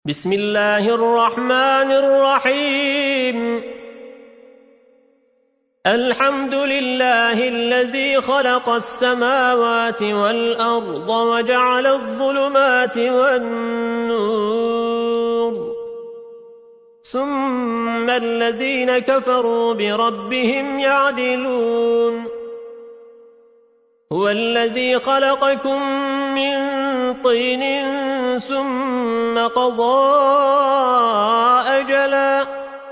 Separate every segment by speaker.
Speaker 1: بسم الله الرحمن الرحيم الحمد لله الذي خلق السماوات والأرض وجعل الظلمات والنور ثم الذين كفروا بربهم يعدلون هو الذي خلقكم من طين ثم قضى أجلا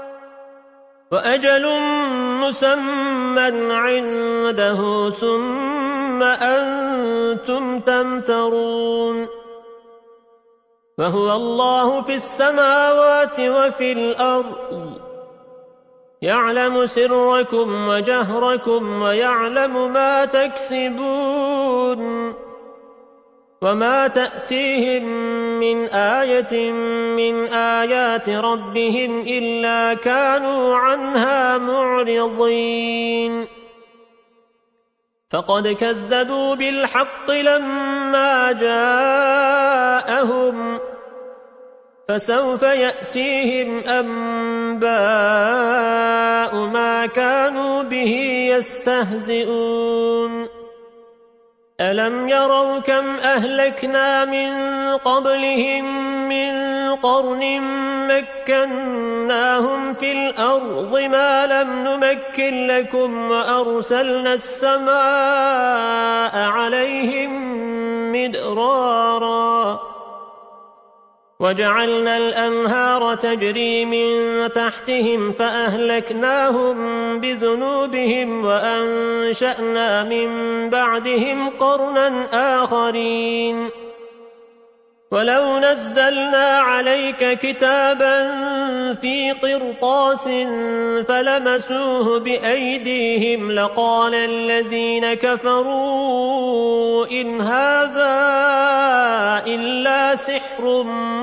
Speaker 1: وأجل مسمى عنده ثم أنتم تمترون وهو الله في السماوات وفي الأرض يعلم سركم وجهركم ويعلم ما تكسبون وما تأتيهم من آية من آيات ربهم إلا كانوا عنها معرضين فقد كذبوا بالحق لما جاءهم فسوف يأتيهم أنباء ما كانوا به يستهزئون ألم يروا كم أهلكنا من قبلهم من قرن مكناهم في الأرض ما لم نمكن لكم وأرسلنا السماء عليهم مدرارا وجعلنا الأنهار تجري من تحتهم فأهلكناهم بذنوبهم وأنشأنا من بعدهم قرنا آخرين ولو نزلنا عليك كتابا في قرطاس فلمسوه بأيديهم لقال الذين كفروا إن هذا إلا سحر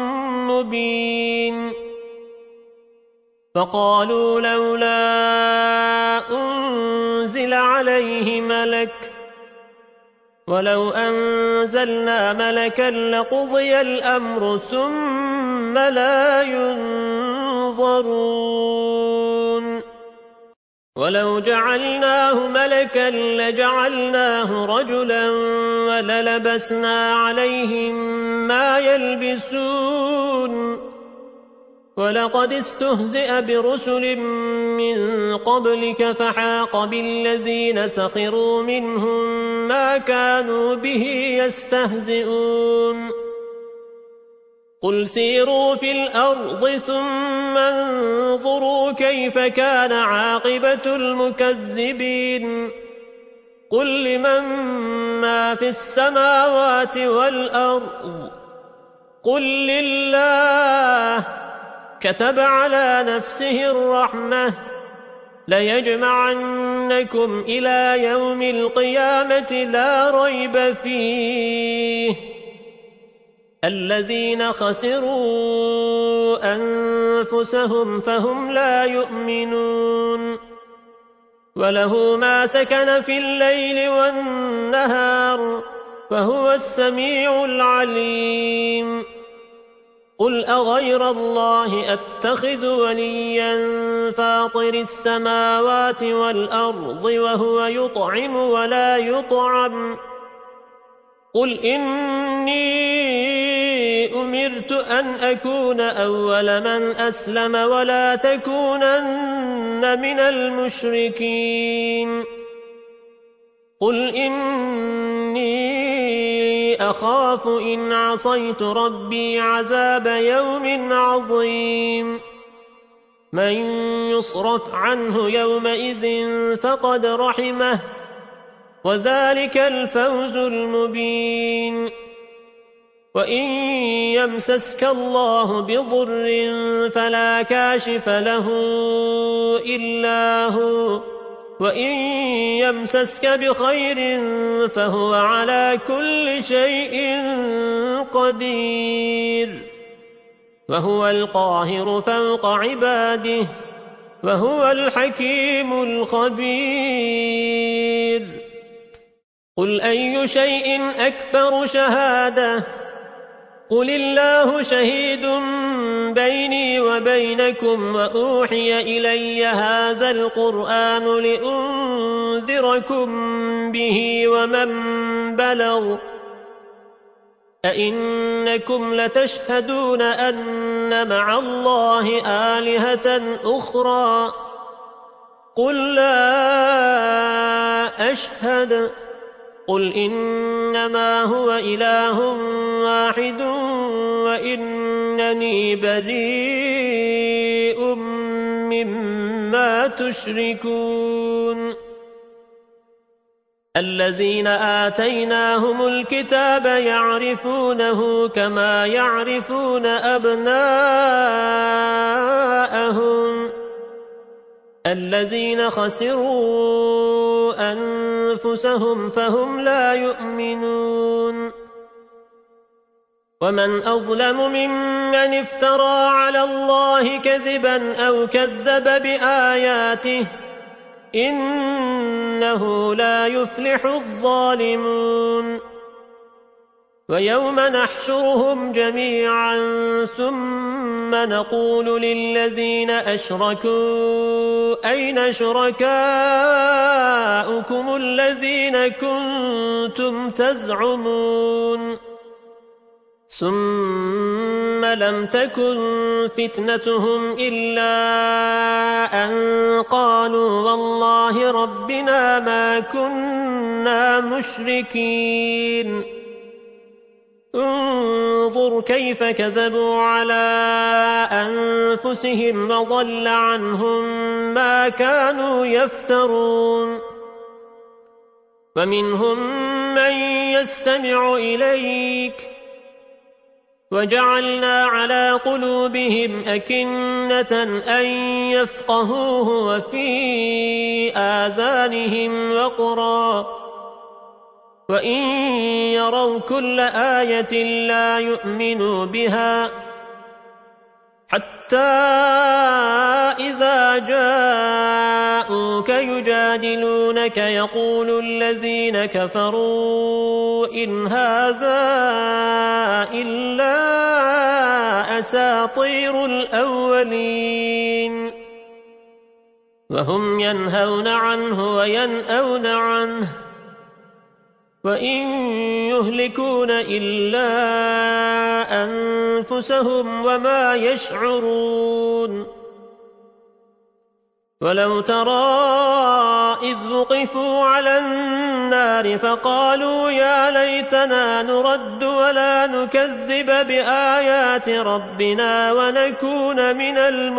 Speaker 1: مبين فقالوا لولا أنزل عليه ملك ولو أنزلنا ملكا لقضي الأمر ثم لا ينظرون ولو جعلناه ملكا لجعلناه رجلا وللبسنا عليهم ما يلبسون ولقد استهزئ برسل من قبلك فحاق بالذين سخروا منهم ما كانوا به يستهزئون قل سيروا في الأرض ثم انظروا كيف كان عاقبة المكذبين قل لمن ما في السماوات والأرض قل لله كتب على نفسه الرحمة ليجمعنكم إلى يوم القيامة لا ريب فيه الذين خسروا أنفسهم فهم لا يؤمنون وله ما سكن في الليل والنهار فهو السميع العليم قل أغير الله أتخذ وليا فاطر السماوات والأرض وهو يطعم ولا يطعم قل إني أمرت أن أكون أول من أسلم ولا تكونن من المشركين قل إني أخاف إن عصيت ربي عذاب يوم عظيم من يصرف عنه يومئذ فقد رحمه وذلك الفوز المبين وإن يمسسك الله بضر فلا كاشف له إلا هو وإن يمسسك بخير فهو على كل شيء قدير وهو القاهر فوق عباده وهو الحكيم الخبير قل أي شيء أكبر شهادة قل الله شهيد بيني وبينكم وأوحي إلي هذا القرآن لأنذركم به ومن بلغ أئنكم لتشهدون أن مع الله آلهة أخرى قل لا أشهد قل إنما هو إله واحد وإنني بريء مما تشركون الذين آتيناهم الكتاب يعرفونه كما يعرفون أبناءهم الذين خسروا أنفسهم فهم لا يؤمنون ومن أظلم ممن افترى على الله كذبا أو كذب بآياته إنه لا يفلح الظالمون ويوم نحشرهم جميعا ثم نقول للذين أشركوا أين شركاؤكم الذين كنتم تزعمون ثم لم تكن فتنتهم إلا أن قالوا والله ربنا ما كنا مشركين انظر كيف كذبوا على أنفسهم وضل عنهم ما كانوا يفترون ومنهم من يستمع إليك وجعلنا على قلوبهم أكنة أن يفقهوه وفي آذانهم وقرا وإن يروا كل آية لا يؤمنوا بها حتى إذا جاءوك يجادلونك يقول الذين كفروا إن هذا إلا أساطير الأولين وهم ينهون عنه وينأون عنه وإن يهلكون إلا أنفسهم وما يشعرون ولو ترى إذ وقفوا على النار فقالوا يا ليتنا نرد ولا نكذب بآيات ربنا ونكون من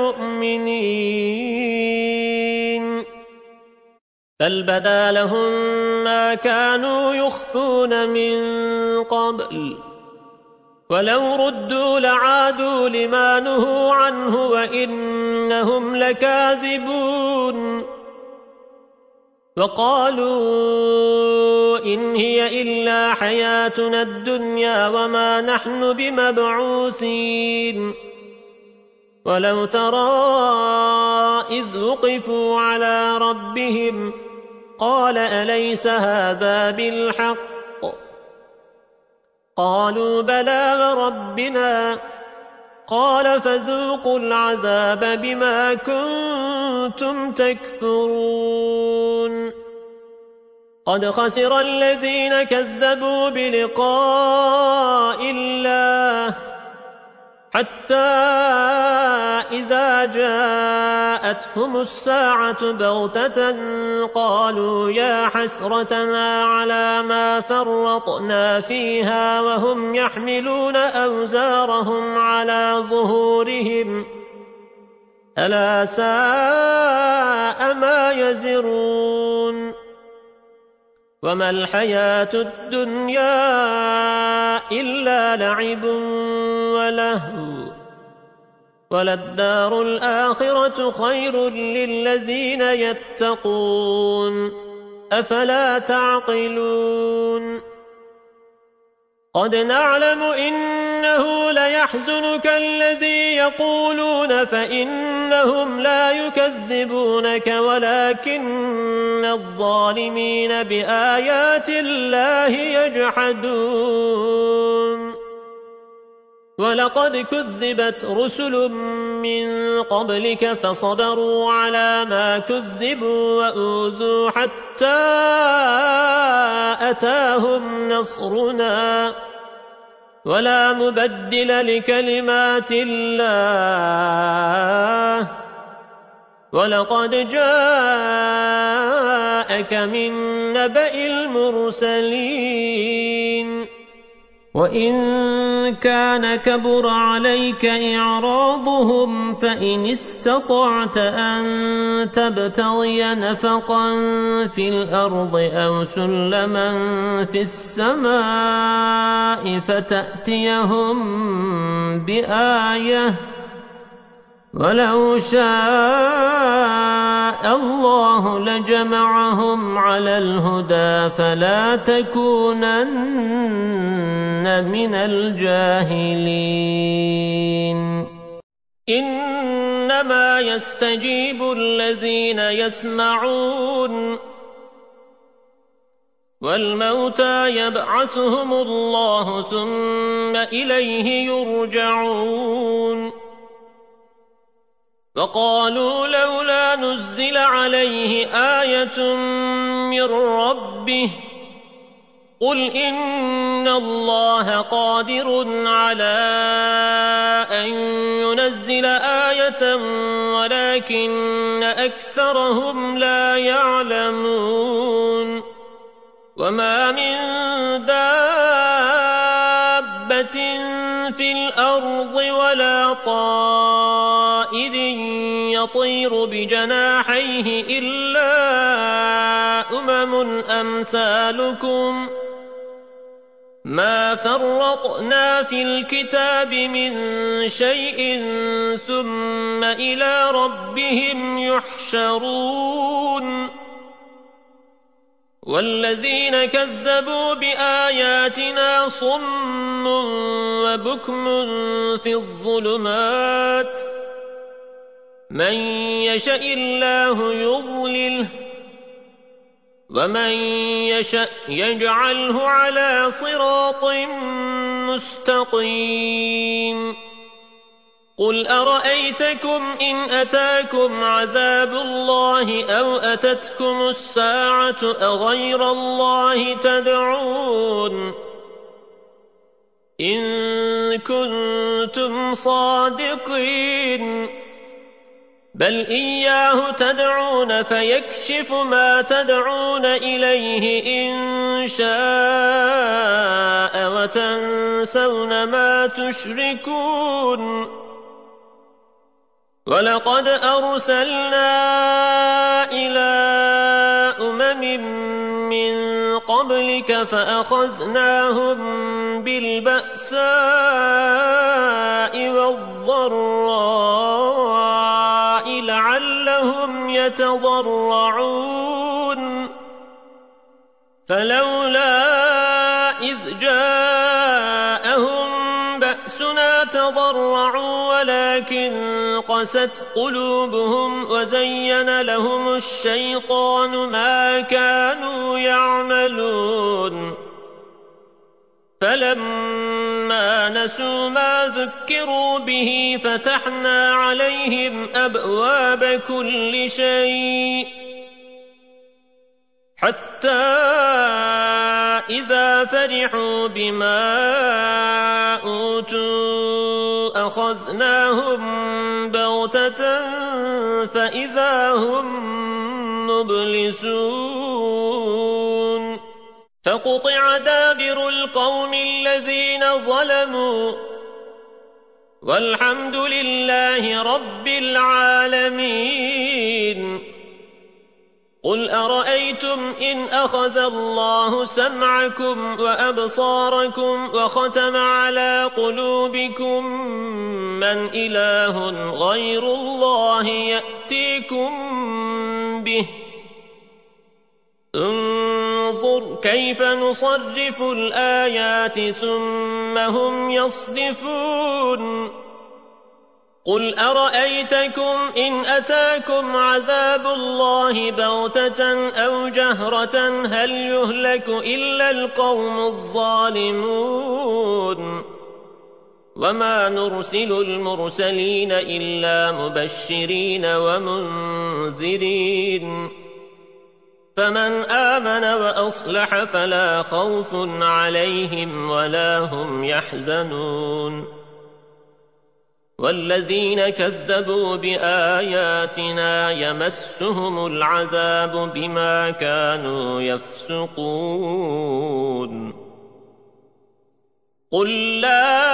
Speaker 1: المؤمنين بل بدا لهم ما كانوا يخفون من قبل ولو ردوا لعادوا لما نهوا عنه وإنهم لكاذبون وقالوا إن هي إلا حياتنا الدنيا وما نحن بمبعوثين ولو ترى إذ وقفوا على ربهم قال أليس هذا بالحق قالوا بلى وربنا قال فذوقوا العذاب بما كنتم تكفرون قد خسر الذين كذبوا بلقاء الله حتى إذا جاءتهم الساعة بغتة قالوا يا حسرتنا على ما فرطنا فيها وهم يحملون أوزارهم على ظهورهم ألا ساء ما يزرون وما الحياة الدنيا إلا لعب ولهو وللدار الآخرة خير للذين يتقون أفلا تعقلون قد نعلم إنه ليحزنك الذي يقولون فإنهم لا يكذبونك ولكن الظالمين بآيات الله يجحدون ولقد كذبت رسل من قبلك فصبروا على ما كذبوا وأوذوا حتى أتاهم نصرنا ولا مبدل لكلمات الله ولقد جاءك من نبأ المرسلين وإن كان كبر عليك إعراضهم فإن استطعت أن تبتغي نفقا في الأرض أو سلما في السماء فتأتيهم بآية ولو شاء الله لجمعهم على الهدى فلا تكونن من الجاهلين إنما يستجيب الذين يسمعون والموتى يبعثهم الله ثم إليه يرجعون وقالوا لولا نزل عليه آية من ربه قل إن الله قادر على أن ينزل آية ولكن أكثرهم لا يعلمون وما من دابة في الأرض ولا طائر يطير بجناحيه إلا أمثالكم ما فرطنا في الكتاب من شيء ثم إلى ربهم يحشرون والذين كذبوا بآياتنا صم وبكم في الظلمات من يشاء الله يضلله ومن يشاء يجعله على صراط مستقيم قل أرأيتكم إن أتاكم عذاب الله أو أتتكم الساعة أغير الله تدعون إن كنتم صادقين بل إياه تدعون فيكشف ما تدعون إليه إن شاء وتنسون ما تشركون ولقد أرسلنا إلى من قبلك فأخذناهم بالبأساء والضراء لعلهم يتضرعون فلولا إذ جاءهم بأسنا تضرعوا ولكن قست قلوبهم وزين لهم الشيطان ما كانوا يعملون فلما نسوا ما ذكروا به فتحنا عليهم أبواب كل شيء حتى إذا فرحوا بما أوتوا أخذناهم بغتة فإذا هم مبلسون فقطع دابر القوم الذين ظلموا والحمد لله رب العالمين قل أرأيتم إن أخذ الله سمعكم وأبصاركم وختم على قلوبكم من إله غير الله يأتيكم به انظر كيف نصرف الآيات ثم هم يصدفون قل أرأيتكم إن أتاكم عذاب الله بغتة أو جهرة هل يهلك إلا القوم الظالمون وما نرسل المرسلين إلا مبشرين ومنذرين فمن آمن وأصلح فلا خوف عليهم ولا هم يحزنون والذين كذبوا بآياتنا يمسهم العذاب بما كانوا يفسقون قل لا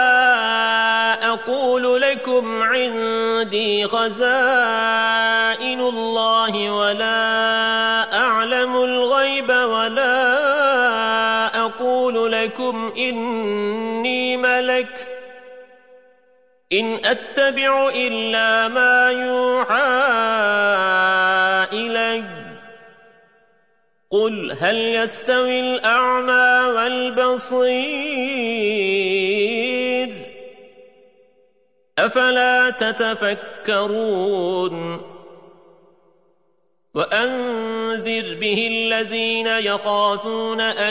Speaker 1: أقول لكم عندي خزائن الله ولا أعلم الغيب ولا أقول لكم إني ملك إن أتبع إلا ما يوحى إلي قل هل يستوي الأعمى والبصير أفلا تتفكرون وأنذر به الذين يخافون أن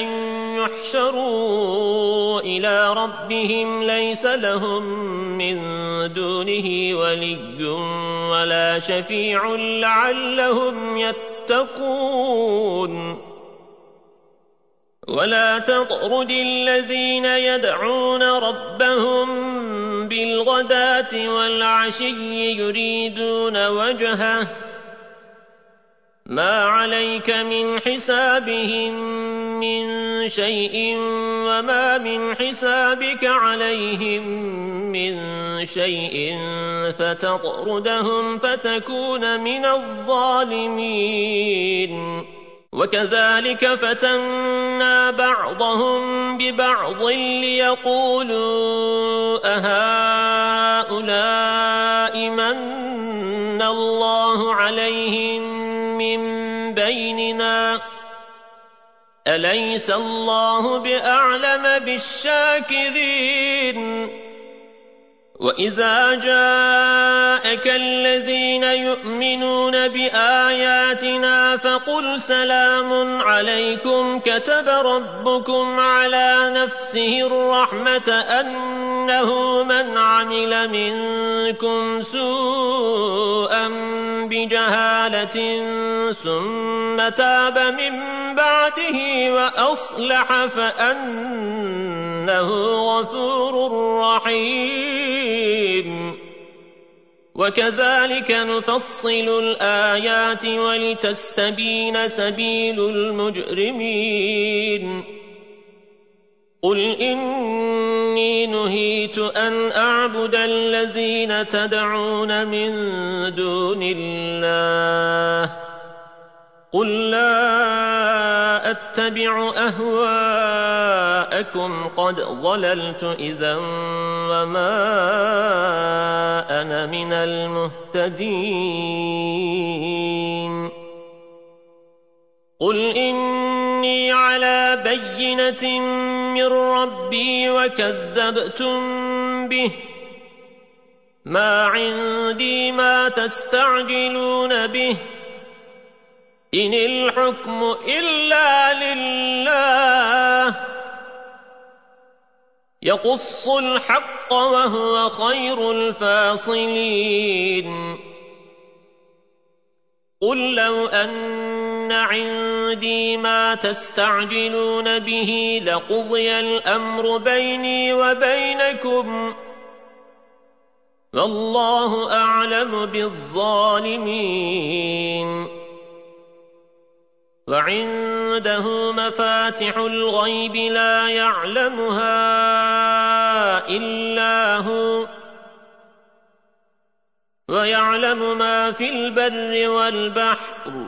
Speaker 1: يحشروا إلى ربهم ليس لهم من دونه ولي ولا شفيع لعلهم يتقون ولا تطرد الذين يدعون ربهم بالغداة والعشي يريدون وجهه ما عليك من حسابهم من شيء وما من حسابك عليهم من شيء فتطردهم فتكون من الظالمين وكذلك فتنا بعضهم ببعض ليقولوا أهؤلاء من الله عليهم من بيننا أليس الله بأعلم بالشاكرين وإذا جاءك الذين يؤمنون بآياتنا فقل سلام عليكم كتب ربكم على نفسه الرحمة أنه من عمل منكم سوءا بجهالة ثم تاب من بعده وأصلح فأنه غفور رحيم وكذلك نفصل الآيات ولتستبين سبيل المجرمين قل إني نهيت أن أعبد الذين تدعون من دون الله قل لا أتبع أهواءكم قد ضللت إذا وما أنا من المهتدين قل إني على بينة من ربي وكذبتم به ما عندي ما تستعجلون به إن الحكم إلا لله يقص الحق وهو خير الفاصلين قل لو أن عندي ما تستعجلون به لقضي الأمر بيني وبينكم والله أعلم بالظالمين وعنده مفاتح الغيب لا يعلمها إلا هو ويعلم ما في البر والبحر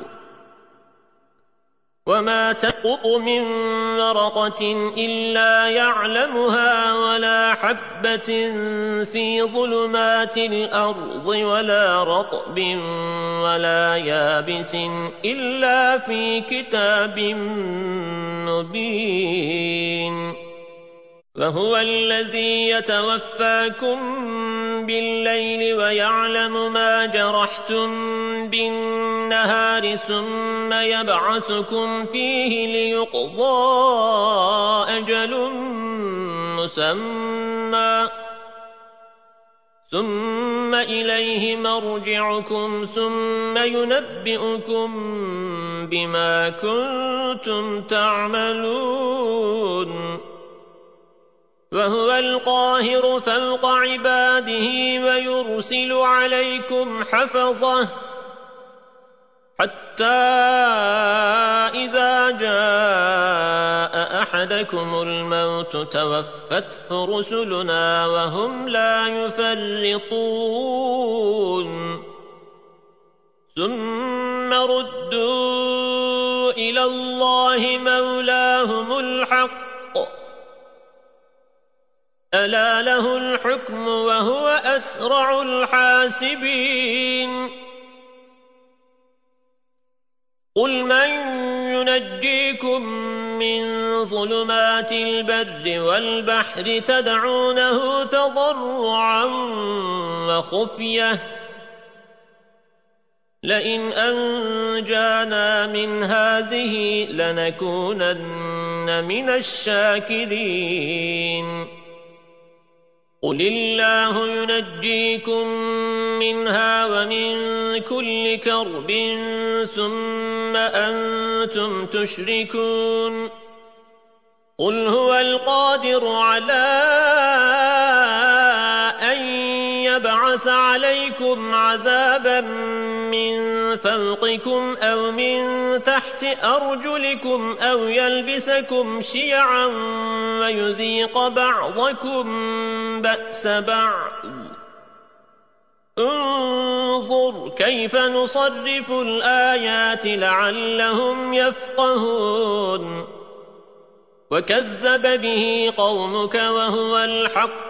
Speaker 1: وما تسقط من ورقة إلا يعلمها ولا حبة في ظلمات الأرض ولا رطب ولا يابس إلا في كتاب مبين وهو الذي يتوفاكم بالليل ويعلم ما جرحتم بالنهار ثم يبعثكم فيه ليقضى أجل مسمى ثم إليه مرجعكم ثم ينبئكم بما كنتم تعملون وهو القاهر فوق عباده ويرسل عليكم حفظه حتى إذا جاء أحدكم الموت توفته رسلنا وهم لا يفرطون ثم ردوا إلى الله مولاهم الحق ألا له الحكم وهو أسرع الحاسبين قل من ينجيكم من ظلمات البر والبحر تدعونه تضرعا وخفية لئن أنجانا من هذه لنكونن من الشاكرين قل الله ينجيكم منها ومن كل كرب ثم أنتم تشركون قل هو القادر على أن يبعث عليكم عذابا من فوقكم أو من تحت أرجلكم أو يلبسكم شيعا ويذيق بعضكم بأس بعض انظر كيف نصرف الآيات لعلهم يفقهون وكذب به قومك وهو الحق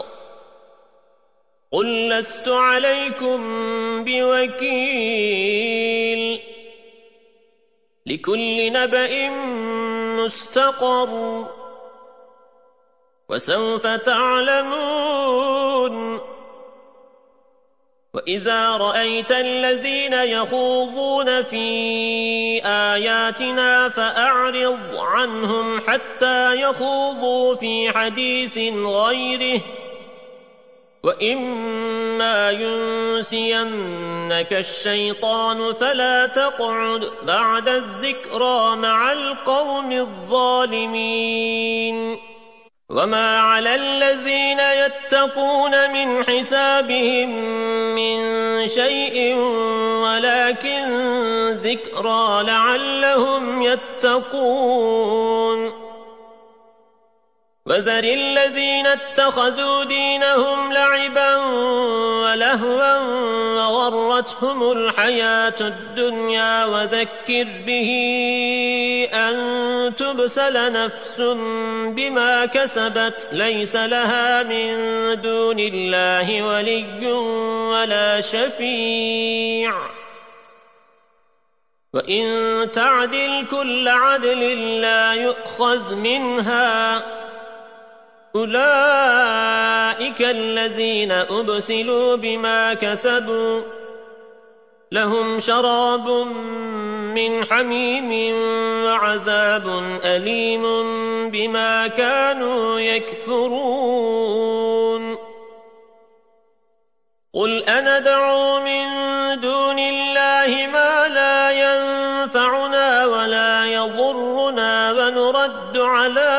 Speaker 1: قل لست عليكم بوكيل لكل نبأ مستقر وسوف تعلمون وإذا رأيت الذين يخوضون في آياتنا فأعرض عنهم حتى يخوضوا في حديث غيره وإما ينسينك الشيطان فلا تقعد بعد الذكرى مع القوم الظالمين وما على الذين يتقون من حسابهم من شيء ولكن ذكرى لعلهم يتقون وذر الذين اتخذوا دينهم لعبا ولهوا وغرتهم الحياة الدنيا وذكر به أن تبسل نفس بما كسبت ليس لها من دون الله ولي ولا شفيع وإن تعدل كل عدل لا يؤخذ منها أولئك الذين أبسلوا بما كسبوا لهم شراب من حميم وعذاب أليم بما كانوا يكفرون قل أندعو من دون الله ما لا ينفعنا ولا يضرنا ونرد على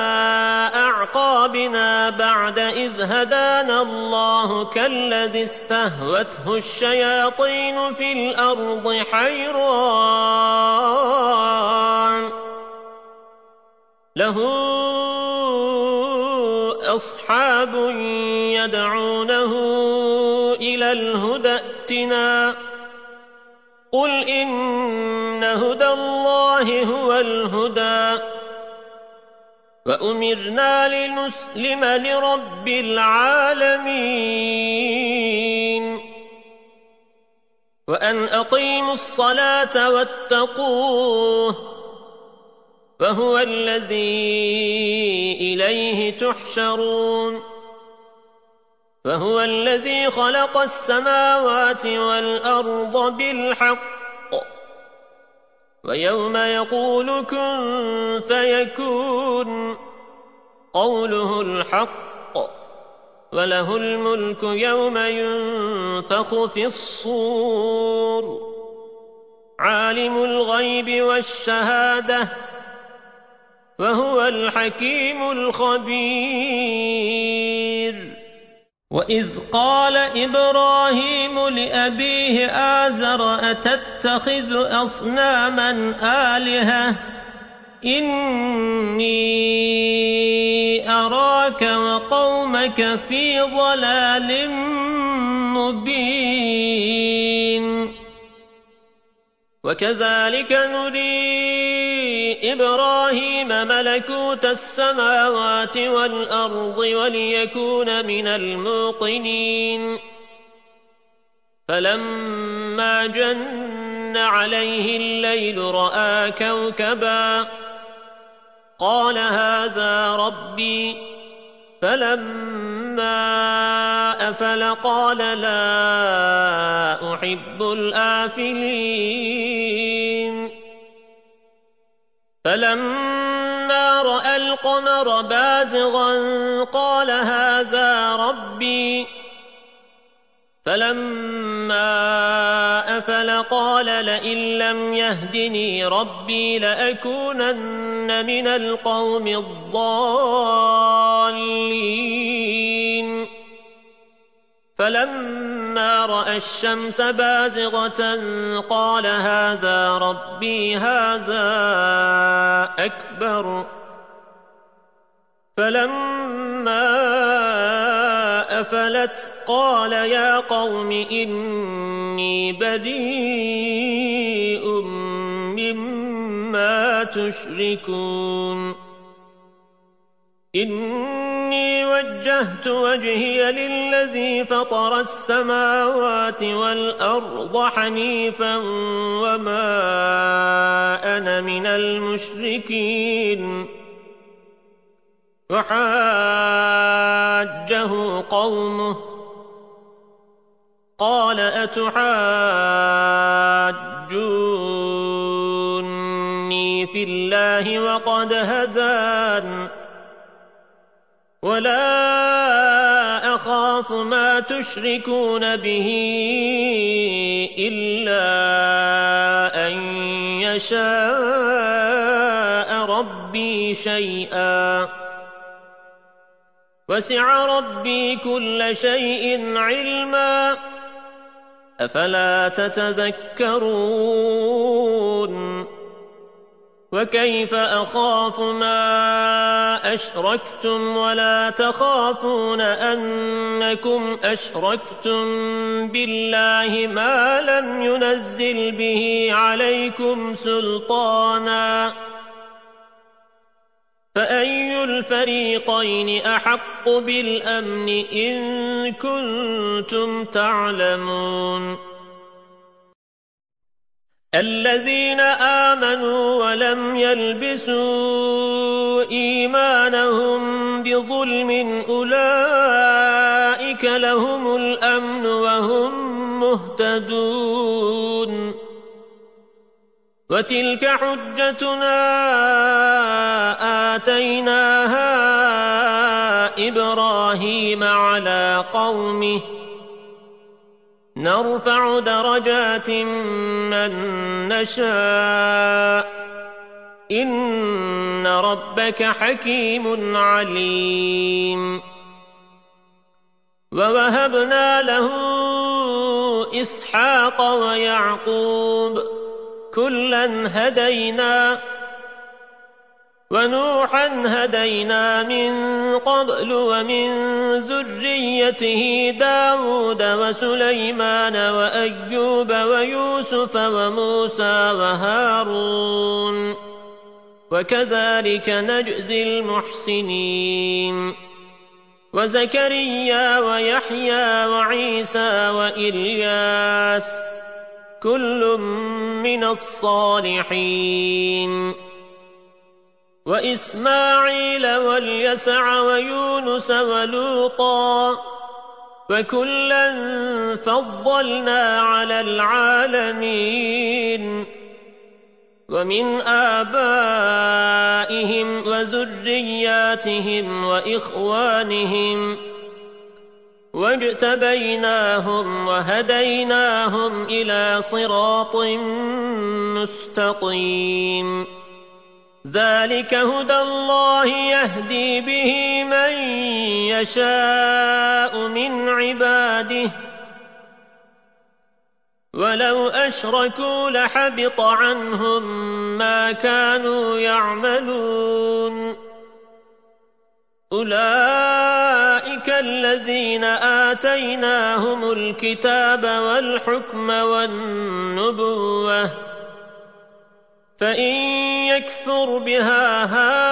Speaker 1: أعقابنا بعد إذ هدانا الله كالذي استهوته الشياطين في الأرض حيران له أصحاب يدعونه إلى الهدى ائتنا قل إن هدى الله هو الهدى وأمرنا لنسلم لرب العالمين وأن أقيموا الصلاة واتقوه وهو الذي إليه تحشرون فهو الذي خلق السماوات والأرض بالحق ويوم يقول كن فيكون قوله الحق وله الملك يوم ينفخ في الصور عالم الغيب والشهادة وهو الحكيم الخبير وإذ قال إبراهيم لأبيه آزر أتتخذ أصناما آلهة إني أراك وقومك في ضلال مبين وكذلك نري إبراهيم ملكوت السماوات والأرض وليكون من الموقنين فلما جن عليه الليل رأى كوكبا قال هذا ربي فلما أفل قال لا أحب الآفلين فلما رأى القمر بازغا قال هذا ربي فلما أفل قال لئن لم يهدني ربي لأكونن من القوم الضالين فلما رأى الشمس بازغة قال هذا ربي هذا أكبر فلما أفلت قال يا قوم إني بريء مما تشركون إني وجهت وجهي للذي فطر السماوات والأرض حنيفا وما أنا من المشركين وحاجه قومه قال أتحاجوني في الله وقد هدان ولا أخاف ما تشركون به إلا أن يشاء ربي شيئا وسع ربي كل شيء علما أفلا تتذكرون وكيف أخاف ما أشركتم ولا تخافون أنكم أشركتم بالله ما لم ينزل به عليكم سلطانا فأي الفريقين أحق بالأمن إن كنتم تعلمون الذين آمنوا ولم يلبسوا إيمانهم بظلم أولئك لهم الأمن وهم مهتدون وتلك حجتنا آتيناها إبراهيم على قومه نرفع درجات من نشاء إن ربك حكيم عليم ووهبنا له إسحاق ويعقوب كلا هدينا ونوحا هدينا من قبل ومن ذريته داود وسليمان وأيوب ويوسف وموسى وهارون وكذلك نجزي المحسنين وزكريا ويحيى وعيسى وإلياس كل من الصالحين وإسماعيل واليسع ويونس ولوطا وكلا فضلنا على العالمين ومن آبائهم وذرياتهم وإخوانهم واجتبيناهم وهديناهم إلى صراط مستقيم ذلك هدى الله يهدي به من يشاء من عباده ولو أشركوا لحبط عنهم ما كانوا يعملون أولئك الذين آتيناهم الكتاب والحكم والنبوة فإن يكفر بها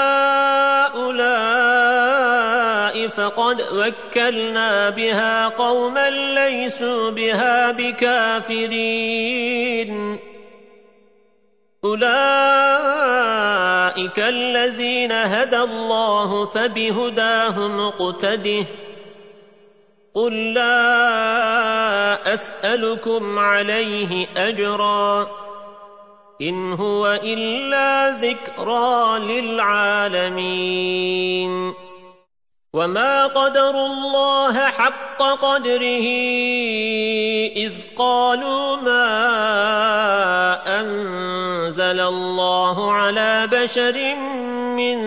Speaker 1: هؤلاء فقد وكلنا بها قوما ليسوا بها بكافرين أولئك الذين هدى الله فبهداه مقتده قل لا أسألكم عليه أجرا إن هو إلا ذكرى للعالمين وما قدروا الله حق قدره إذ قالوا ما أنزل الله على بشر من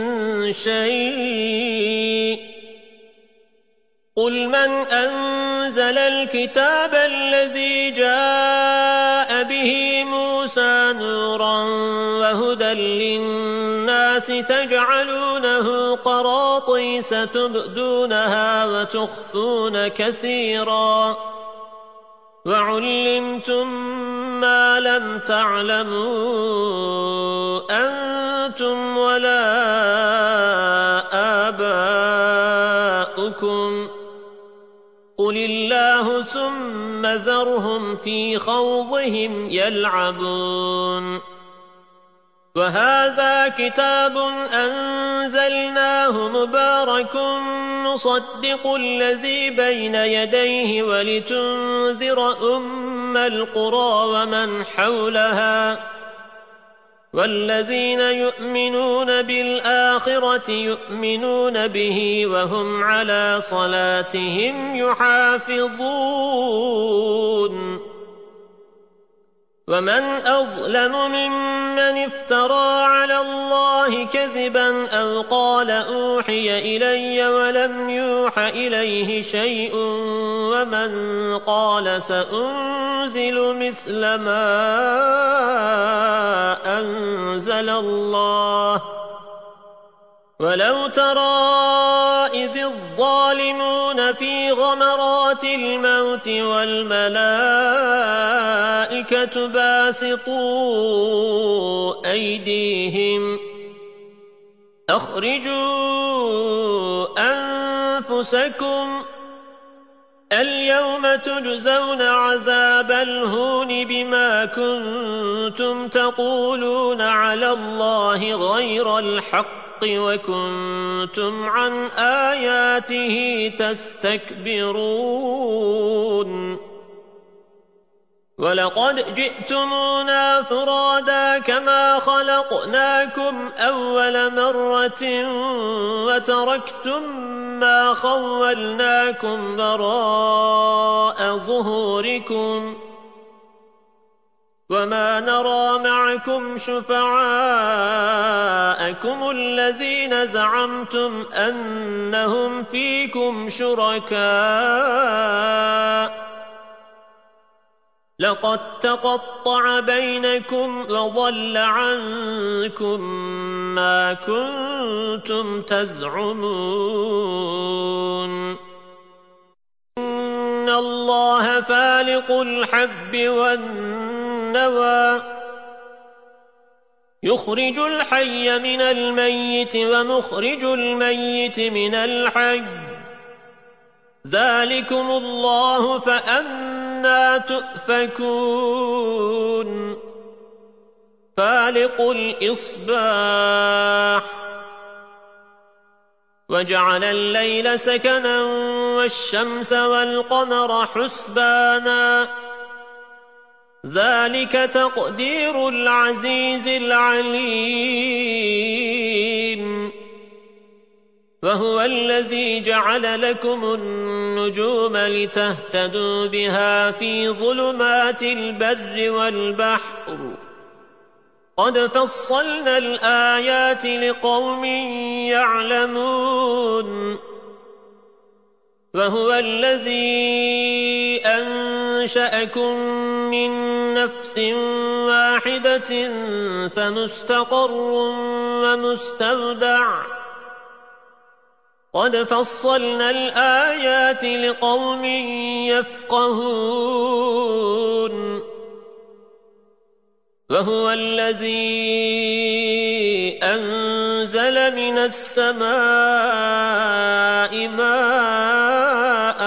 Speaker 1: شيء قل من أنزل الكتاب الذي جاء به موسى نورا وهدى للناس تجعلونه قراطيس تبدونها وتخفون كثيرا وعلمتم ما لم تعلموا أنتم ولا آباؤكم قل الله ثم ذرهم في خوضهم يلعبون وهذا كتاب أنزلناه مبارك مصدق الذي بين يديه ولتنذر أم القرى ومن حولها والذين يؤمنون بالآخرة يؤمنون به وهم على صلاتهم يحافظون ومن أظلم ممن افترى على الله كذبا أو قال أوحي إلي ولم يوح إليه شيء ومن قال سأنزل مثل ما أنزل الله ولو ترى إذ الظالمون في غمرات الموت والملائكة باسطوا أيديهم أخرجوا أنفسكم اليوم تجزون عذاب الهون بما كنتم تقولون على الله غير الحق وكنتم عن آياته تستكبرون ولقد جئتمونا فرادا كما خلقناكم أول مرة وتركتم ما خولناكم وراء ظهوركم وما نرى معكم شفعاءكم الذين زعمتم أنهم فيكم شركاء لقد تقطع بينكم وضل عنكم ما كنتم تزعمون إن الله فالق الحب والنوى يخرج الحي من الميت ومخرج الميت من الحي ذلكم الله فأنى تؤفكون فالق الإصباح وجعل الليل سكنا والشمس والقمر حسبانا ذلك تقدير العزيز العليم وهو الذي جعل لكم النجوم لتهتدوا بها في ظلمات البر والبحر قد فصلنا الآيات لقوم يعلمون وهو الذي أنشأكم من نفس واحدة فمستقر ومستودع قد فصلنا الآيات لقوم يفقهون وهو الذي أنزل من السماء ماء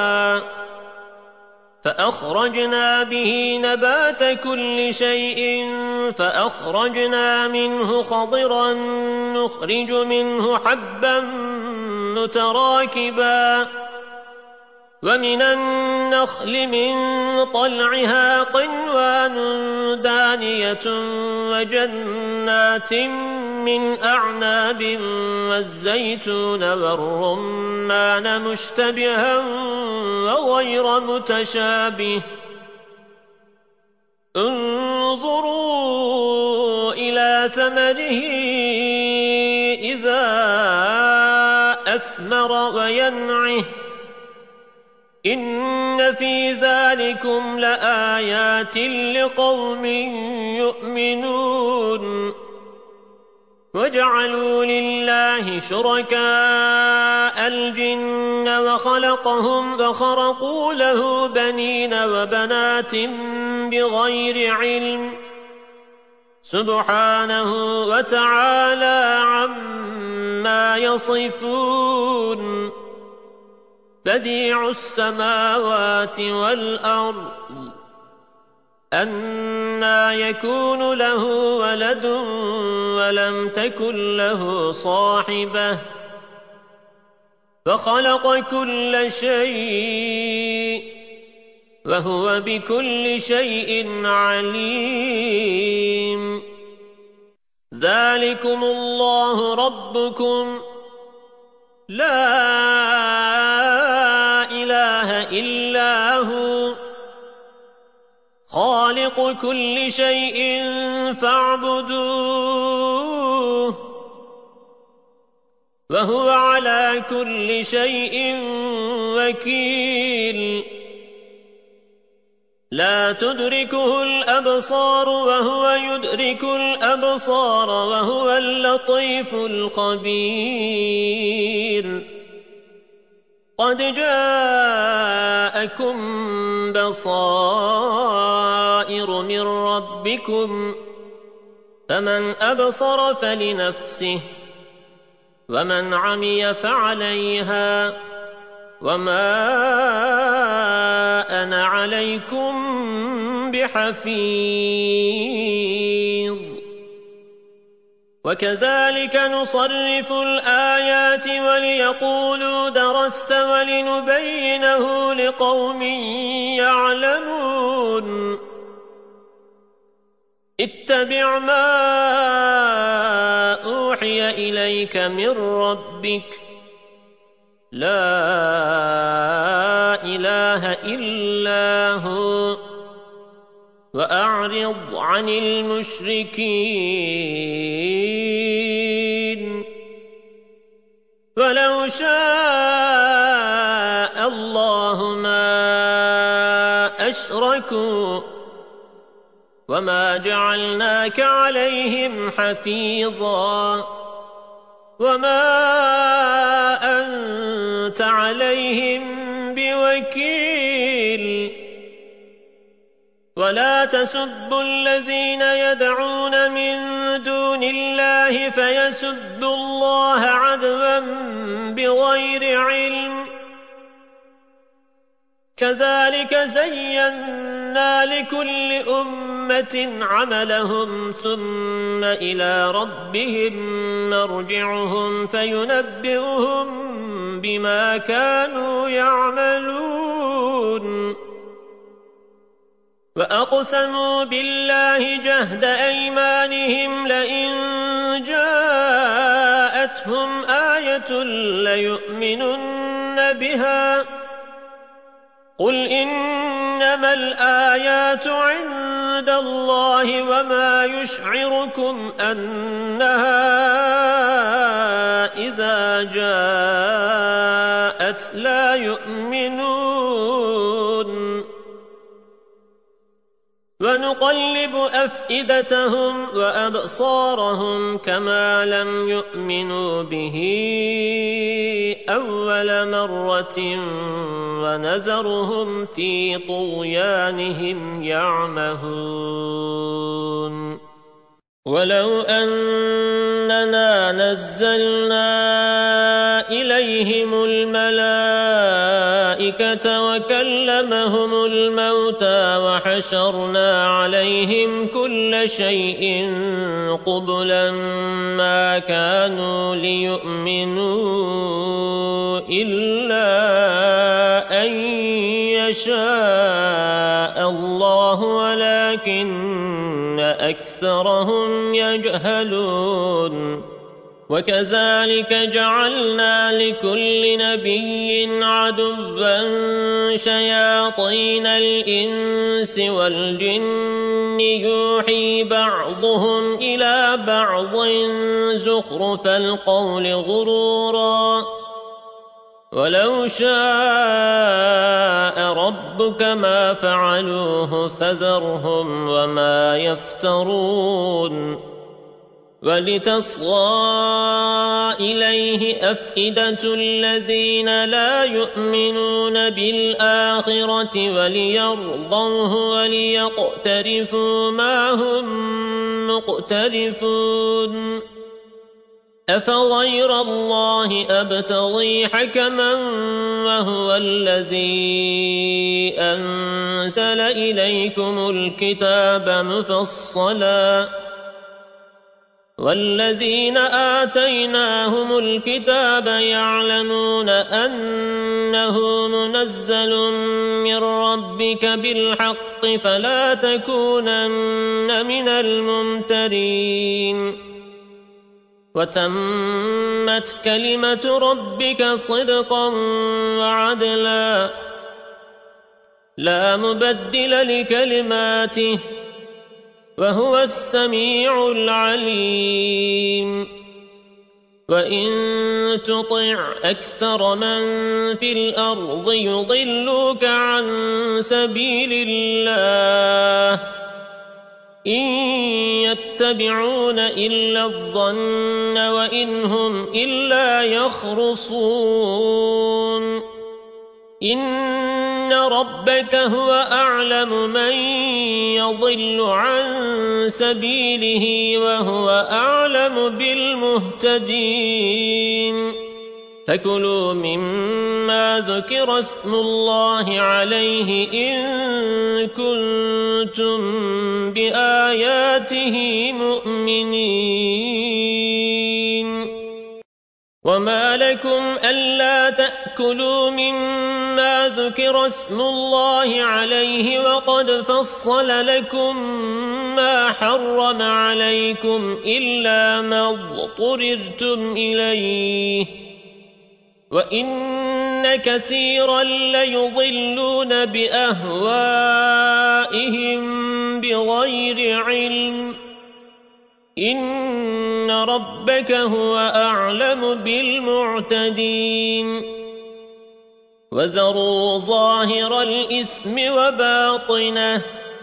Speaker 1: فأخرجنا به نبات كل شيء فأخرجنا منه خضرا نخرج منه حبا متراكبا ومن النخل من طلعها قنوان دانية وجنات من أعناب والزيتون والرمان مشتبها وغير متشابه انظروا إلى ثمره إذا أثمر وينعه إن في ذلكم لآيات لقوم يؤمنون وجعلوا لله شركاء الجن وخلقهم وخرقوا له بنين وبنات بغير علم سبحانه وتعالى عما يصفون بديع السماوات والأرض أنى يكون له ولد ولم تكن له صاحبة فخلق كل شيء وهو بكل شيء عليم ذلكم الله ربكم لا إله إلا هو خالق كل شيء فاعبدوه وهو على كل شيء وكيل لا تدركه الأبصار وهو يدرك الأبصار وهو اللطيف الخبير قد جاءكم بصائر من ربكم فمن أبصر فلنفسه ومن عمي فعليها وما أنا عليكم بحفيظ وكذلك نصرف الآيات وليقولوا درست ولنبينه لقوم يعلمون اتبع ما أوحي إليك من ربك لا إله إلا هو وأعرض عن المشركين ولو شاء الله ما أشركوا وما جعلناك عليهم حفيظا وما أنت عليهم بوكيل ولا تسبوا الذين يدعون من دون الله فيسبوا الله عدوا بغير علم كذلك زينا لكل أمة عملهم ثم إلى ربهم مرجعهم فينبئهم بما كانوا يعملون وأقسموا بالله جهد أيمانهم لئن جاءتهم آية آيات ليؤمنن بها قل إنما الآيات عند الله وما يشعركم أنها إذا جاءت لا يؤمنون ونقلب أفئدتهم وأبصارهم كما لم يؤمنوا به أول مرة ونذرهم في طغيانهم يعمهون ولو أننا نزلنا إليهم الملائكة وكلمهم الموتى وحشرنا عليهم كل شيء قبلا ما كانوا ليؤمنوا إلا أن يشاء الله ولكن أكثرهم يجهلون وكذلك جعلنا لكل نبي عدوا شياطين الإنس والجن يوحي بعضهم إلى بعض زخرف القول غرورا ولو شاء ربك ما فعلوه فذرهم وما يفترون ولتصغى إليه أفئدة الذين لا يؤمنون بالآخرة وليرضوه وليقترفوا ما هم مقترفون أفغير الله أبتغي حكما وهو الذي أنزل إليكم الكتاب مفصلا والذين آتيناهم الكتاب يعلمون أنه منزل من ربك بالحق فلا تكونن من الممترين وتمت كلمة ربك صدقا وعدلا لا مبدل لكلماته وهو السميع العليم وإن تطع أكثر من في الأرض يضلوك عن سبيل الله إن يتبعون إلا الظن وإن هم إلا يخرصون إن ربك هو أعلم من يضل عن سبيله وهو أعلم بالمهتدين فكلوا مما ذكر اسم الله عليه إن كنتم بآياته مؤمنين وما لكم ألا تأكلوا مما ذكر اسم الله عليه وقد فصل لكم ما حرم عليكم إلا ما اضطررتم إليه وإن كثيرا ليضلون بأهوائهم بغير علم إن ربك هو أعلم بالمعتدين وذروا ظاهر الإثم وباطنه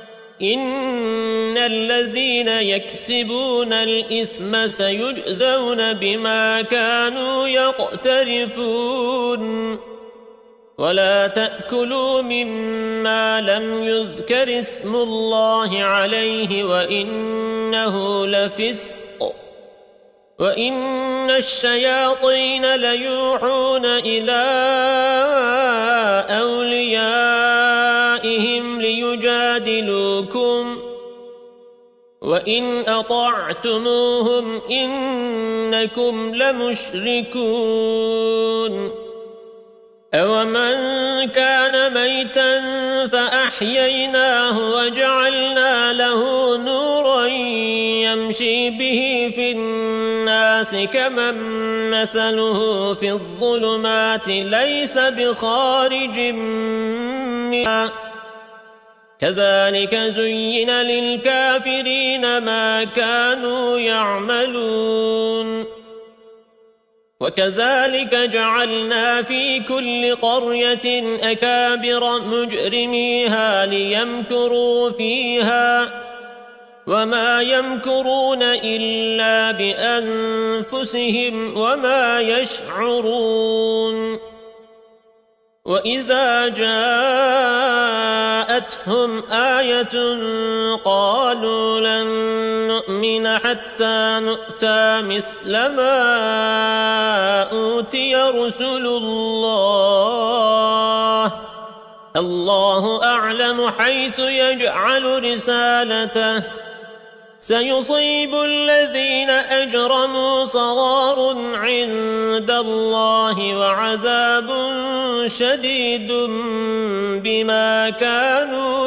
Speaker 1: إن الذين يكسبون الإثم سيجزون بما كانوا يقترفون ولا تأكلوا مما لم يذكر اسم الله عليه وإنه لفسق وإن الشياطين ليوحون إلى أوليائهم ليجادلوكم وإن أطعتموهم إنكم لمشركون أومن كان ميتا فأحييناه وجعلنا له نورا يمشي به في الناس الناس كمن مثله في الظلمات ليس بخارج منها كذلك زين للكافرين ما كانوا يعملون وكذلك جعلنا في كل قرية أكابر مجرميها ليمكروا فيها وما يمكرون إلا بأنفسهم وما يشعرون وإذا جاءتهم آية قالوا لن نؤمن حتى نؤتى مثل ما أوتي رسل الله أعلم حيث يجعل رسالته سيصيب الذين أجرموا صغار عند الله وعذاب شديد بما كانوا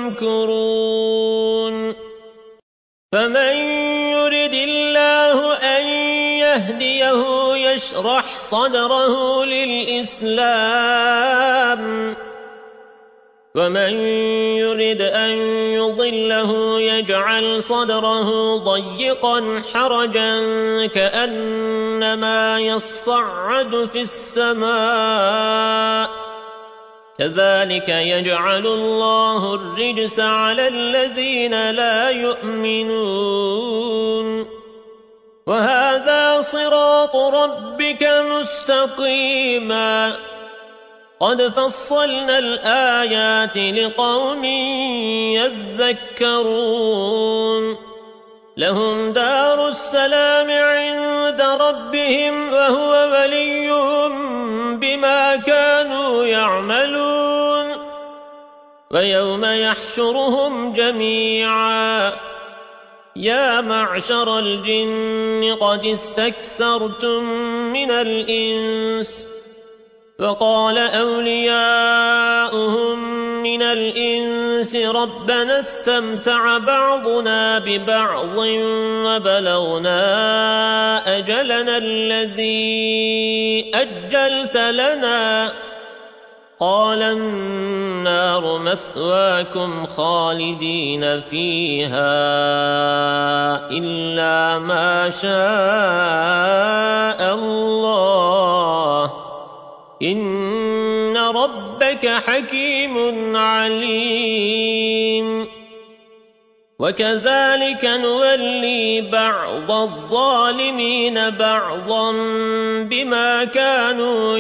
Speaker 1: يمكرون فمن يرد الله أن يهديه يشرح صدره للإسلام ومن يرد أن يضله يجعل صدره ضيقا حرجا كأنما يصعد في السماء كذلك يجعل الله الرجس على الذين لا يؤمنون وهذا صراط ربك مستقيما قد فصلنا الآيات لقوم يذكرون لهم دار السلام عند ربهم وهو وليهم بما كانوا يعملون ويوم يحشرهم جميعا يا معشر الجن قد استكثرتم من الإنس فقال أولياؤهم من الإنس ربنا استمتع بعضنا ببعض وبلغنا أجلنا الذي أجلت لنا قال النار مثواكم خالدين فيها إلا ما شاء الله إن ربك حكيم عليم وكذلك نولي بعض الظالمين بعضا بما كانوا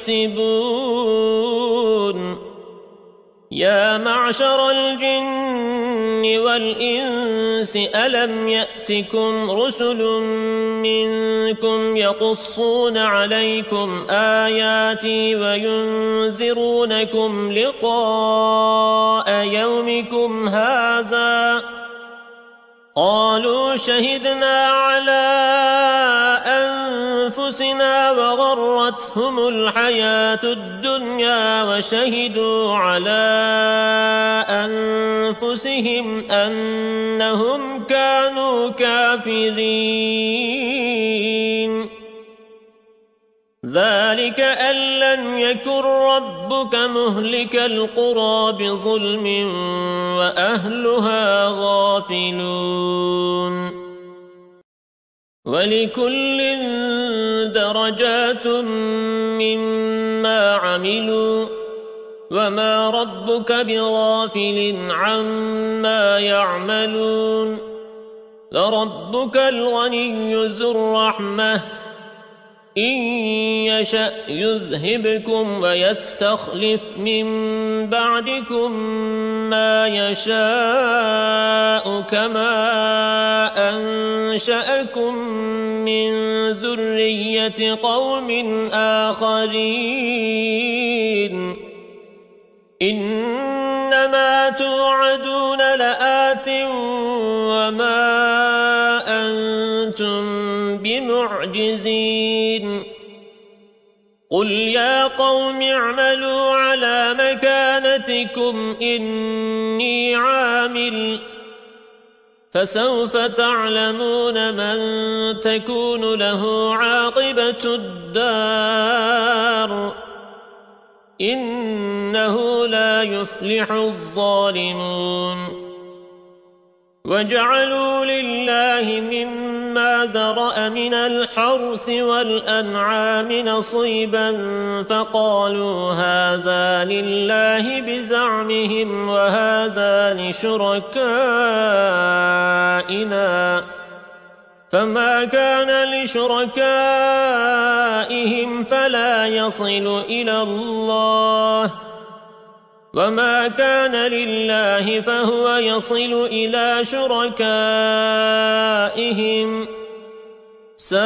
Speaker 1: يكسبون يا معشر الجن والإنس ألم يأتكم رسل منكم يقصون عليكم آياتي وينذرونكم لقاء يومكم هذا قالوا شهدنا على أنفسنا وغرتهم الحياة الدنيا وشهدوا على أنفسهم أنهم كانوا كافرين ذلك أن لم يكن ربك مهلك القرى بظلم وأهلها غافلون ولكل درجات مما عملوا وما ربك بغافل عما يعملون لربك الغني ذو الرحمة إن يشأ يذهبكم ويستخلف من بعدكم ما يشاء كما أنشأكم من ذرية قوم آخرين إنما توعدون لآت وما أنتم بمعجزين قل يا قوم اعملوا على مكانتكم إني عامل فسوف تعلمون من تكون له عاقبة الدار إنه لا يفلح الظالمون وجعلوا لله مما ذرأ من الحرث والأنعام نصيبا فقالوا هذا لله بزعمهم وهذا لشركائنا فما كان لشركائهم فلا يصل إلى الله وما كان لله فهو يصل إلى شركائهم ساء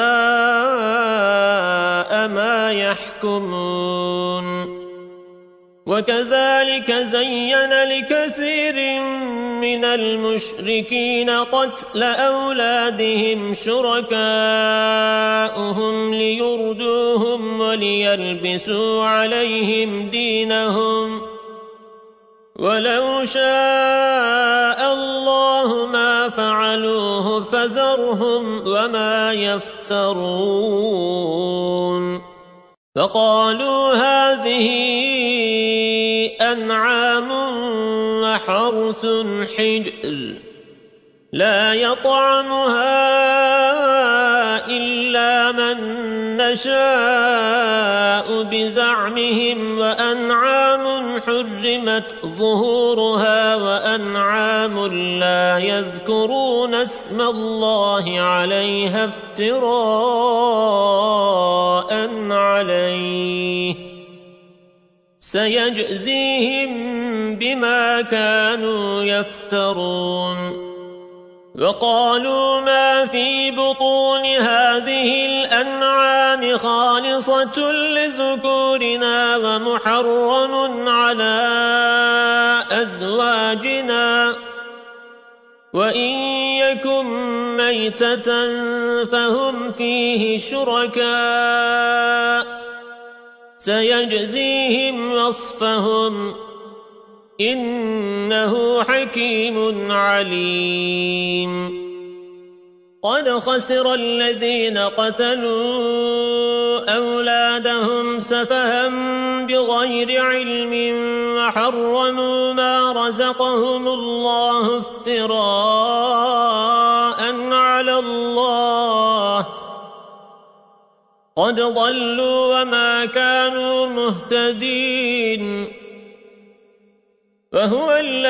Speaker 1: ما يحكمون وكذلك زين لكثير من المشركين قتل أولادهم شركاؤهم ليردوهم وليلبسوا عليهم دينهم ولو شاء الله ما فعلوه فذرهم وما يفترون فقالوا هذه أنعام وحرث حجر لا يطعمها إلا من نشاء بزعمهم وأنعام حرمت ظهورها وأنعام لا يذكرون اسم الله عليها افتراء عليه سيجزيهم بما كانوا يفترون وقالوا ما في بطون هذه الأنعام خالصة لذكورنا ومحرم على أزواجنا وإن يكن ميتة فهم فيه شركاء سيجزيهم وصفهم إنه حكيم عليم قد خسر الذين قتلوا أولادهم سفها بغير علم وحرموا ما رزقهم الله افتراء على الله قد ضلوا وما كانوا مهتدين وهو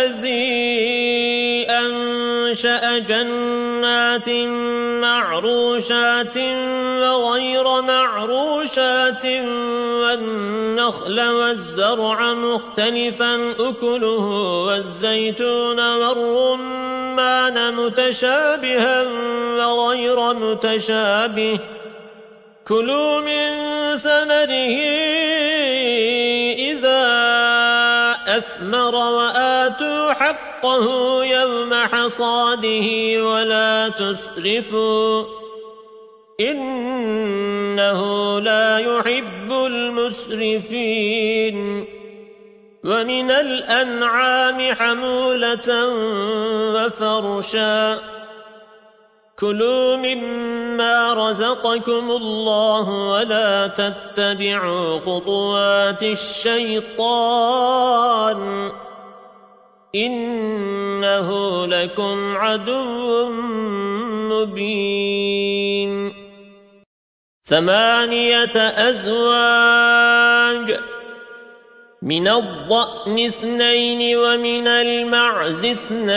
Speaker 1: الذي أنشأ جنات معروشات وغير معروشات والنخل والزرع مختلفا أكله والزيتون والرمان متشابها وغير متشابه كلوا من ثمره إذا أثمر وآتوا حقه يوم حصاده ولا تسرفوا إنه لا يحب المسرفين ومن الأنعام حمولة وفرشا كلوا مما رزقكم الله ولا تتبعوا خطوات الشيطان إنه لكم عدو مبين 8 أزواج من الضأن 2 ومن المعز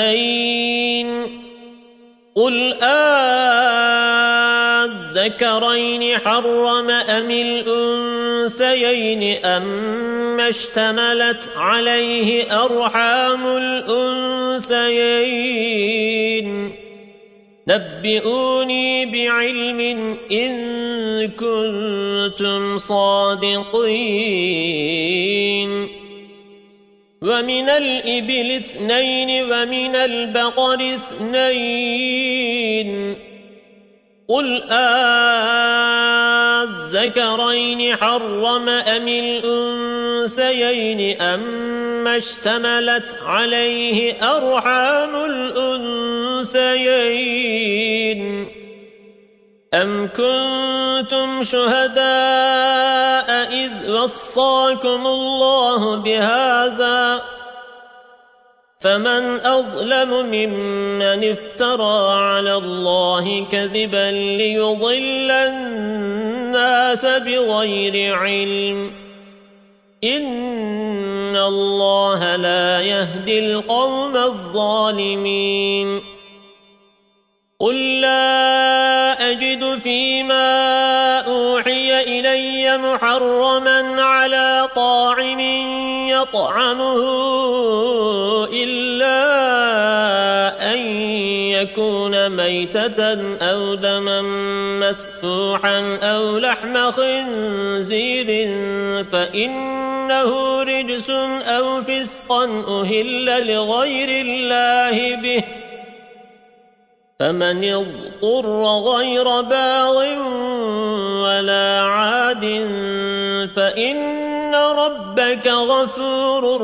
Speaker 1: 2 قل الذكرين حرم أم الأنثيين أما اشتملت عليه أرحام الأنثيين نبئوني بعلم إن كنتم صادقين ومن الإبل 2 ومن البقر 2 قل الذكرين حرم أم الأنثيين أما اشتملت عليه أرحام الأنثيين أَمْ كُنتُمْ شُهَدَاءَ إِذْ وَصَّاكُمُ اللَّهُ بِهَذَا فَمَنْ أَظْلَمُ مِمَّنِ افْتَرَى عَلَى اللَّهِ كَذِبًا لِيُضِلَّ النَّاسَ بِغَيْرِ عِلْمٍ إِنَّ اللَّهَ لَا يَهْدِي الْقَوْمَ الظَّالِمِينَ قُل لَّا أَجِدُ فِيمَا أُوحِيَ إِلَيَّ مُحَرَّمًا عَلَى طَاعِمٍ يَطْعَمُهُ إِلَّا أَن يَكُونَ مَيْتَةً أَوْ دَمًا مَّسْفُوحًا أَوْ لَحْمَ خِنزِيرٍ فَإِنَّهُ رِجْسٌ أَوْ فِسْقًا أُهِلَّ لِغَيْرِ اللَّهِ بِهِ فمن اضطر غير باغ ولا عاد فإن ربك غفور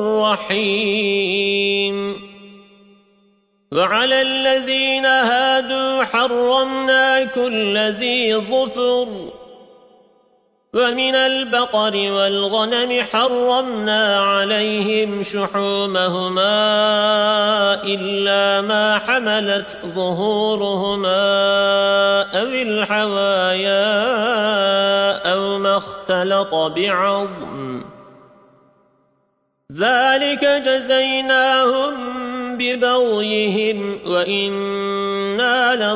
Speaker 1: رحيم وعلى الذين هادوا حرمنا كل ذي ظفر ومن البقر والغنم حرمنا عليهم شحومهما إلا ما حملت ظهورهما أو الحوايا أو ما اختلط بعظم ذلك جزيناهم ببغيهم وإنا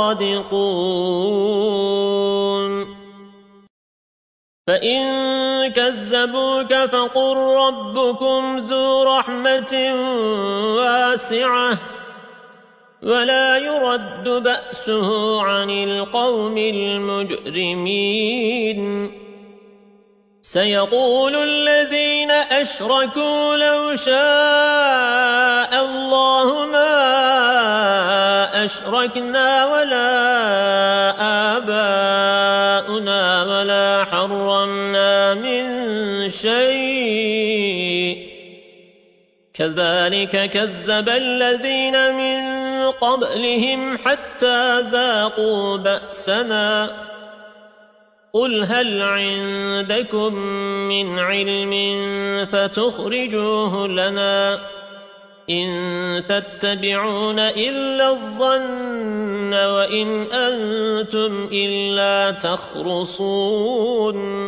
Speaker 1: لصادقون فإن كذبوك فقل ربكم ذو رحمة واسعة ولا يرد بأسه عن القوم المجرمين سيقول الذين أشركوا لو شاء الله ما أشركنا ولا آباؤنا ولا حرمنا من شيء كذلك كذب الذين من قبلهم حتى ذاقوا بأسنا قل هل عندكم من علم فتخرجوه لنا إن تتبعون إلا الظن وإن أنتم إلا تخرصون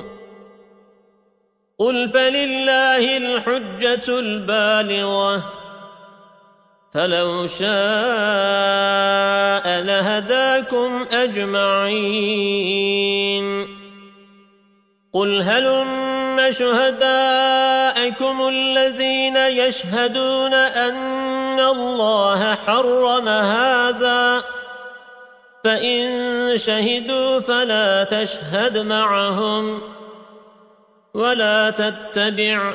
Speaker 1: قل فلله الحجة البالغة فلو شاء لهداكم أجمعين قل هلم شهداءكم الذين يشهدون أن الله حرم هذا فإن شهدوا فلا تشهد معهم ولا تتبع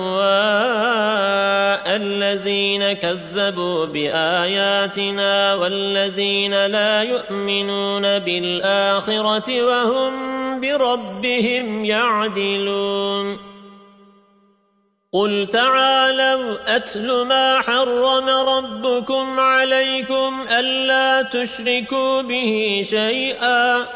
Speaker 1: أهواء الذين كذبوا بآياتنا والذين لا يؤمنون بالآخرة وهم بربهم يعدلون قل تعالوا أتل ما حرم ربكم عليكم ألا تشركوا به شيئا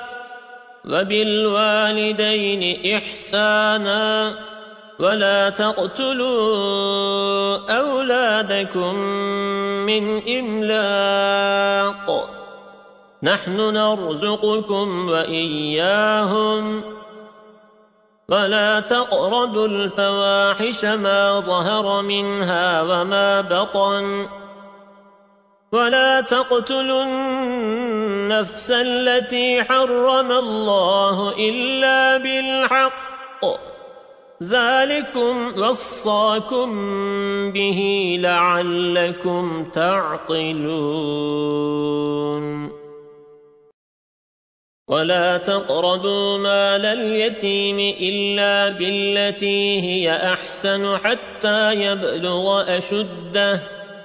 Speaker 1: وبالوالدين إحسانا ولا تقتلوا أولادكم من إملاق نحن نرزقكم وإياهم ولا تقربوا الفواحش ما ظهر منها وما بطن ولا تقتلوا النفس التي حرم الله إلا بالحق ذلكم وصاكم به لعلكم تعقلون ولا تقربوا مال اليتيم إلا بالتي هي أحسن حتى يبلغ أشده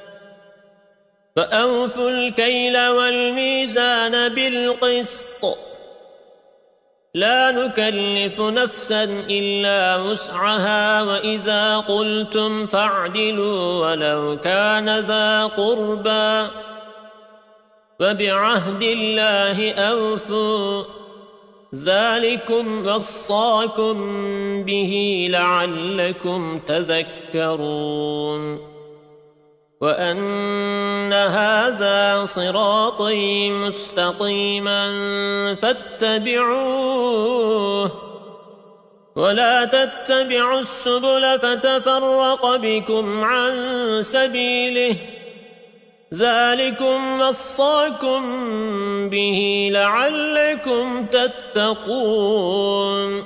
Speaker 1: فأوفوا الكيل والميزان بالقسط لا نكلف نفسا إلا وسعها وإذا قلتم فاعدلوا ولو كان ذا قربى وبعهد الله أوفوا ذلكم وصاكم به لعلكم تذكرون وأن هذا صراطي مستقيما فاتبعوه ولا تتبعوا السبل فتفرق بكم عن سبيله ذلكم وصاكم به لعلكم تتقون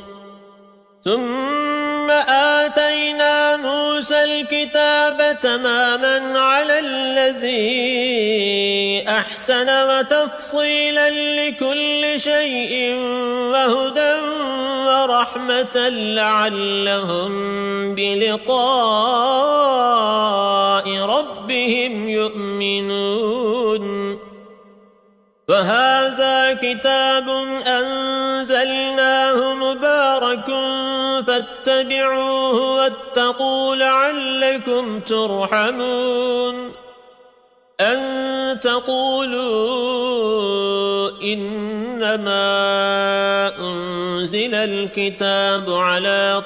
Speaker 1: ثم آتينا موسى الكتاب تماما على الذي أحسن وتفصيلا لكل شيء وهدى ورحمة لعلهم بلقاء ربهم يؤمنون وهذا كتاب أنزلناه مبارك فاتبعوه واتقوا لعلكم ترحمون أن تقولوا إنما أنزل الكتاب على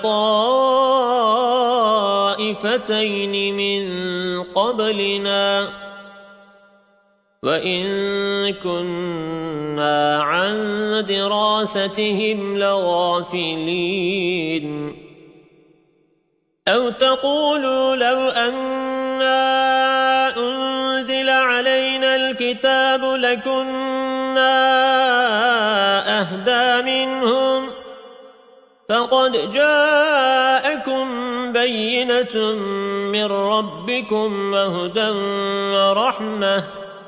Speaker 1: طائفتين من قبلنا وإن كنا عن دراستهم لغافلين أو تقولوا لو أنا أنزل علينا الكتاب لكنا أهدى منهم فقد جاءكم بينة من ربكم وهدى ورحمة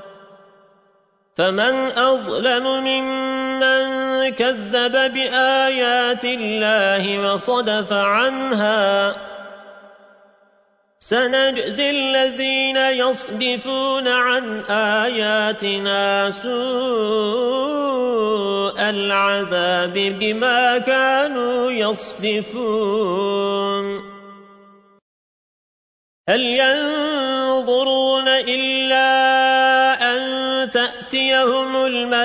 Speaker 1: فمن أظلم ممن كذب بآيات الله وصدف عنها سنجزي الذين يصدفون عن آياتنا سوء العذاب بما كانوا يصدفون هل ينظرون إلا أن تأتيهم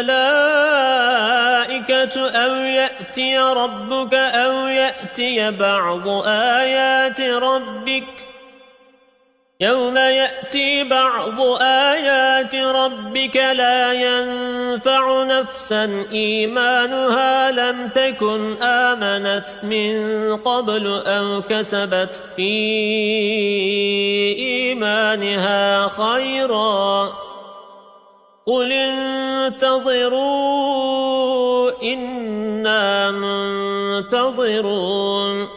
Speaker 1: الملائكة أو يأتي ربك أو يأتي بعض آيات ربك يوم يأتي بعض آيات ربك لا ينفع نفسا إيمانها لم تكن آمنت من قبل أو كسبت في إيمانها خيرا قل انتظروا إنا منتظرون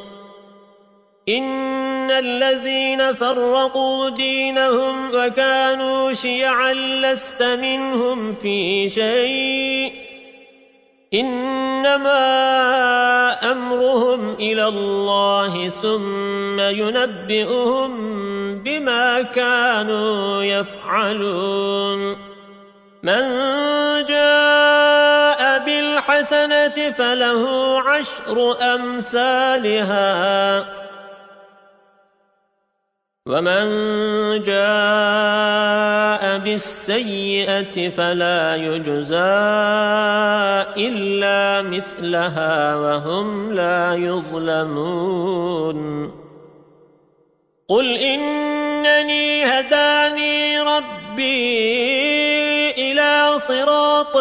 Speaker 1: إن الذين فرقوا دينهم وكانوا شيعا لست منهم في شيء إنما أمرهم إلى الله ثم ينبئهم بما كانوا يفعلون من جاء بالحسنة فله عشر أمثالها ومن جاء بالسيئة فلا يجزى إلا مثلها وهم لا يظلمون قل إنني هداني ربي إلى صراط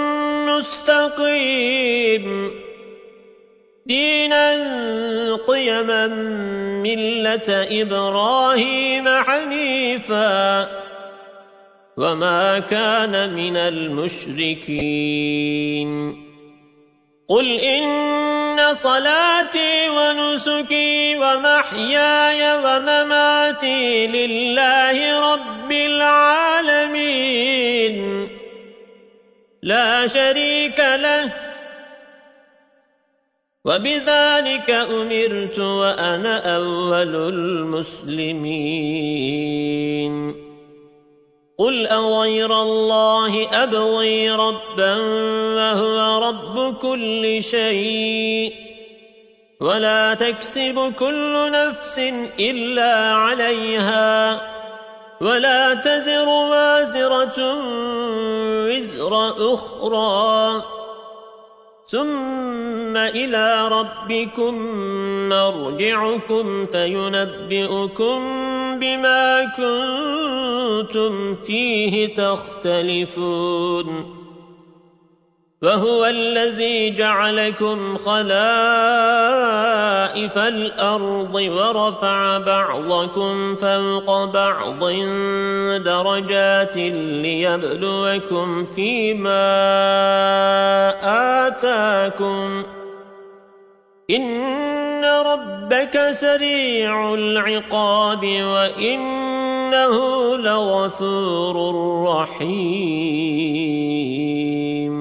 Speaker 1: مستقيم دينا قيما ملة إبراهيم حنيفا وما كان من المشركين قل إن صلاتي ونسكي ومحياي ومماتي لله رب العالمين لا شريك له وبذلك أمرت وأنا أول المسلمين قل أغير الله أبغي ربا وهو رب كل شيء ولا تكسب كل نفس إلا عليها ولا تزر وازرة وزر أخرى ثم إلى ربكم مرجعكم فينبئكم بما كنتم فيه تختلفون وهو الذي جعلكم خلائف الأرض ورفع بعضكم فوق بعض درجات ليبلوكم فيما آتاكم إن ربك سريع العقاب وإنه لغفور رحيم